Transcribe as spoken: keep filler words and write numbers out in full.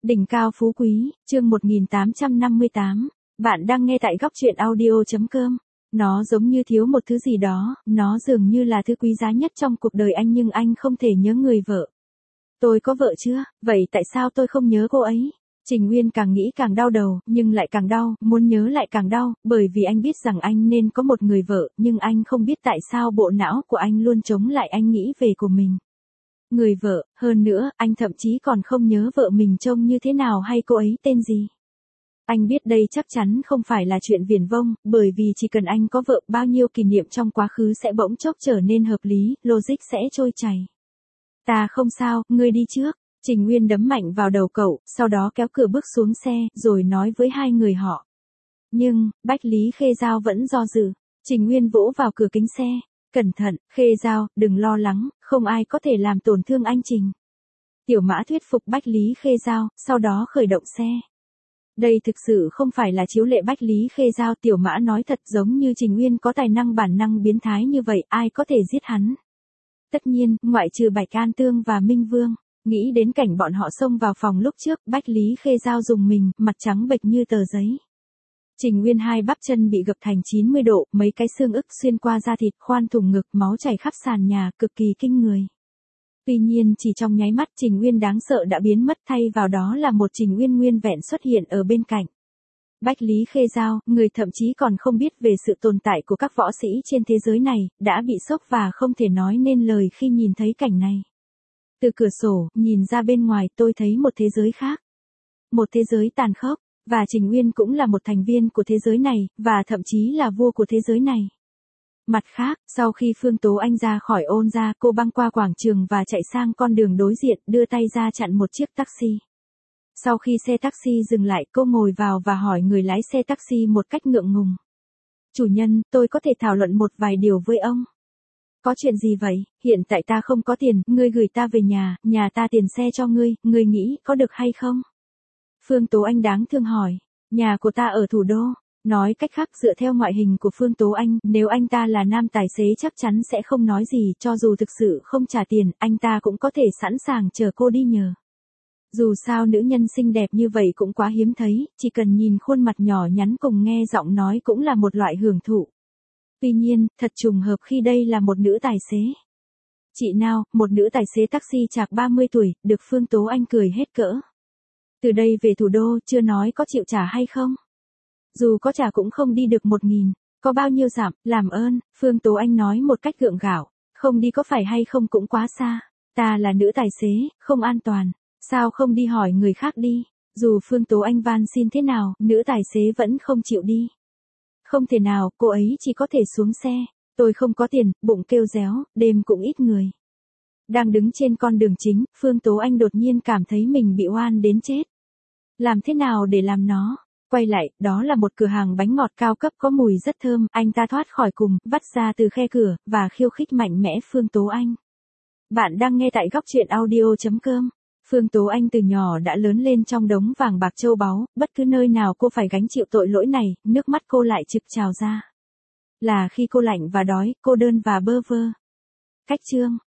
Đỉnh cao phú quý, chương một nghìn tám trăm năm mươi tám. Bạn đang nghe tại góc truyện audio.com. Nó giống như thiếu một thứ gì đó, nó dường như là thứ quý giá nhất trong cuộc đời anh nhưng anh không thể nhớ người vợ. Tôi có vợ chưa, vậy tại sao tôi không nhớ cô ấy? Trình Uyên càng nghĩ càng đau đầu, nhưng lại càng đau, muốn nhớ lại càng đau, bởi vì anh biết rằng anh nên có một người vợ, nhưng anh không biết tại sao bộ não của anh luôn chống lại anh nghĩ về của mình. Người vợ, hơn nữa, anh thậm chí còn không nhớ vợ mình trông như thế nào hay cô ấy tên gì. Anh biết đây chắc chắn không phải là chuyện viển vông, bởi vì chỉ cần anh có vợ, bao nhiêu kỷ niệm trong quá khứ sẽ bỗng chốc trở nên hợp lý, logic sẽ trôi chảy. Ta không sao, ngươi đi trước. Trình Nguyên đấm mạnh vào đầu cậu, sau đó kéo cửa bước xuống xe, rồi nói với hai người họ. Nhưng, Bách Lý Khê Giao vẫn do dự. Trình Nguyên vỗ vào cửa kính xe. Cẩn thận, Khê Giao, đừng lo lắng, không ai có thể làm tổn thương anh Trình. Tiểu Mã thuyết phục Bách Lý Khê Giao, sau đó khởi động xe. Đây thực sự không phải là chiếu lệ Bách Lý Khê Giao, Tiểu Mã nói thật, giống như Trình Nguyên có tài năng bản năng biến thái như vậy, ai có thể giết hắn. Tất nhiên, ngoại trừ Bạch An Tương và Minh Vương. Nghĩ đến cảnh bọn họ xông vào phòng lúc trước, Bách Lý Khê Giao dùng mình, mặt trắng bệch như tờ giấy. Trình Nguyên hai bắp chân bị gập thành chín mươi độ, mấy cái xương ức xuyên qua da thịt, khoan thủng ngực, máu chảy khắp sàn nhà, cực kỳ kinh người. Tuy nhiên chỉ trong nháy mắt Trình Nguyên đáng sợ đã biến mất, thay vào đó là một Trình Nguyên nguyên vẹn xuất hiện ở bên cạnh. Bách Lý Khê Giao, người thậm chí còn không biết về sự tồn tại của các võ sĩ trên thế giới này, đã bị sốc và không thể nói nên lời khi nhìn thấy cảnh này. Từ cửa sổ, nhìn ra bên ngoài tôi thấy một thế giới khác. Một thế giới tàn khốc, và Trình Uyên cũng là một thành viên của thế giới này, và thậm chí là vua của thế giới này. Mặt khác, sau khi Phương Tố Anh ra khỏi ôn gia, cô băng qua quảng trường và chạy sang con đường đối diện, đưa tay ra chặn một chiếc taxi. Sau khi xe taxi dừng lại, cô ngồi vào và hỏi người lái xe taxi một cách ngượng ngùng. Chủ nhân, tôi có thể thảo luận một vài điều với ông. Có chuyện gì vậy? Hiện tại ta không có tiền, ngươi gửi ta về nhà, nhà ta tiền xe cho ngươi, ngươi nghĩ có được hay không? Phương Tố Anh đáng thương hỏi. Nhà của ta ở thủ đô. Nói cách khác, dựa theo ngoại hình của Phương Tố Anh, nếu anh ta là nam tài xế chắc chắn sẽ không nói gì, cho dù thực sự không trả tiền, anh ta cũng có thể sẵn sàng chờ cô đi nhờ. Dù sao nữ nhân xinh đẹp như vậy cũng quá hiếm thấy, chỉ cần nhìn khuôn mặt nhỏ nhắn cùng nghe giọng nói cũng là một loại hưởng thụ. Tuy nhiên, thật trùng hợp khi đây là một nữ tài xế. Chị nào, một nữ tài xế taxi chạc ba mươi tuổi, được Phương Tố Anh cười hết cỡ. Từ đây về thủ đô, chưa nói có chịu trả hay không? Dù có trả cũng không đi được một nghìn, có bao nhiêu giảm, làm ơn, Phương Tố Anh nói một cách gượng gạo, không đi có phải hay không cũng quá xa, ta là nữ tài xế, không an toàn, sao không đi hỏi người khác đi, dù Phương Tố Anh van xin thế nào, nữ tài xế vẫn không chịu đi. Không thể nào, cô ấy chỉ có thể xuống xe, tôi không có tiền, bụng kêu réo, đêm cũng ít người. Đang đứng trên con đường chính, Phương Tố Anh đột nhiên cảm thấy mình bị oan đến chết. Làm thế nào để làm nó? Quay lại, đó là một cửa hàng bánh ngọt cao cấp có mùi rất thơm, anh ta thoát khỏi cùng, vắt ra từ khe cửa, và khiêu khích mạnh mẽ Phương Tố Anh. Bạn đang nghe tại góc truyện audio.com. Phương Tố Anh từ nhỏ đã lớn lên trong đống vàng bạc châu báu, bất cứ nơi nào cô phải gánh chịu tội lỗi này, nước mắt cô lại trực trào ra. Là khi cô lạnh và đói, cô đơn và bơ vơ. Cách chương.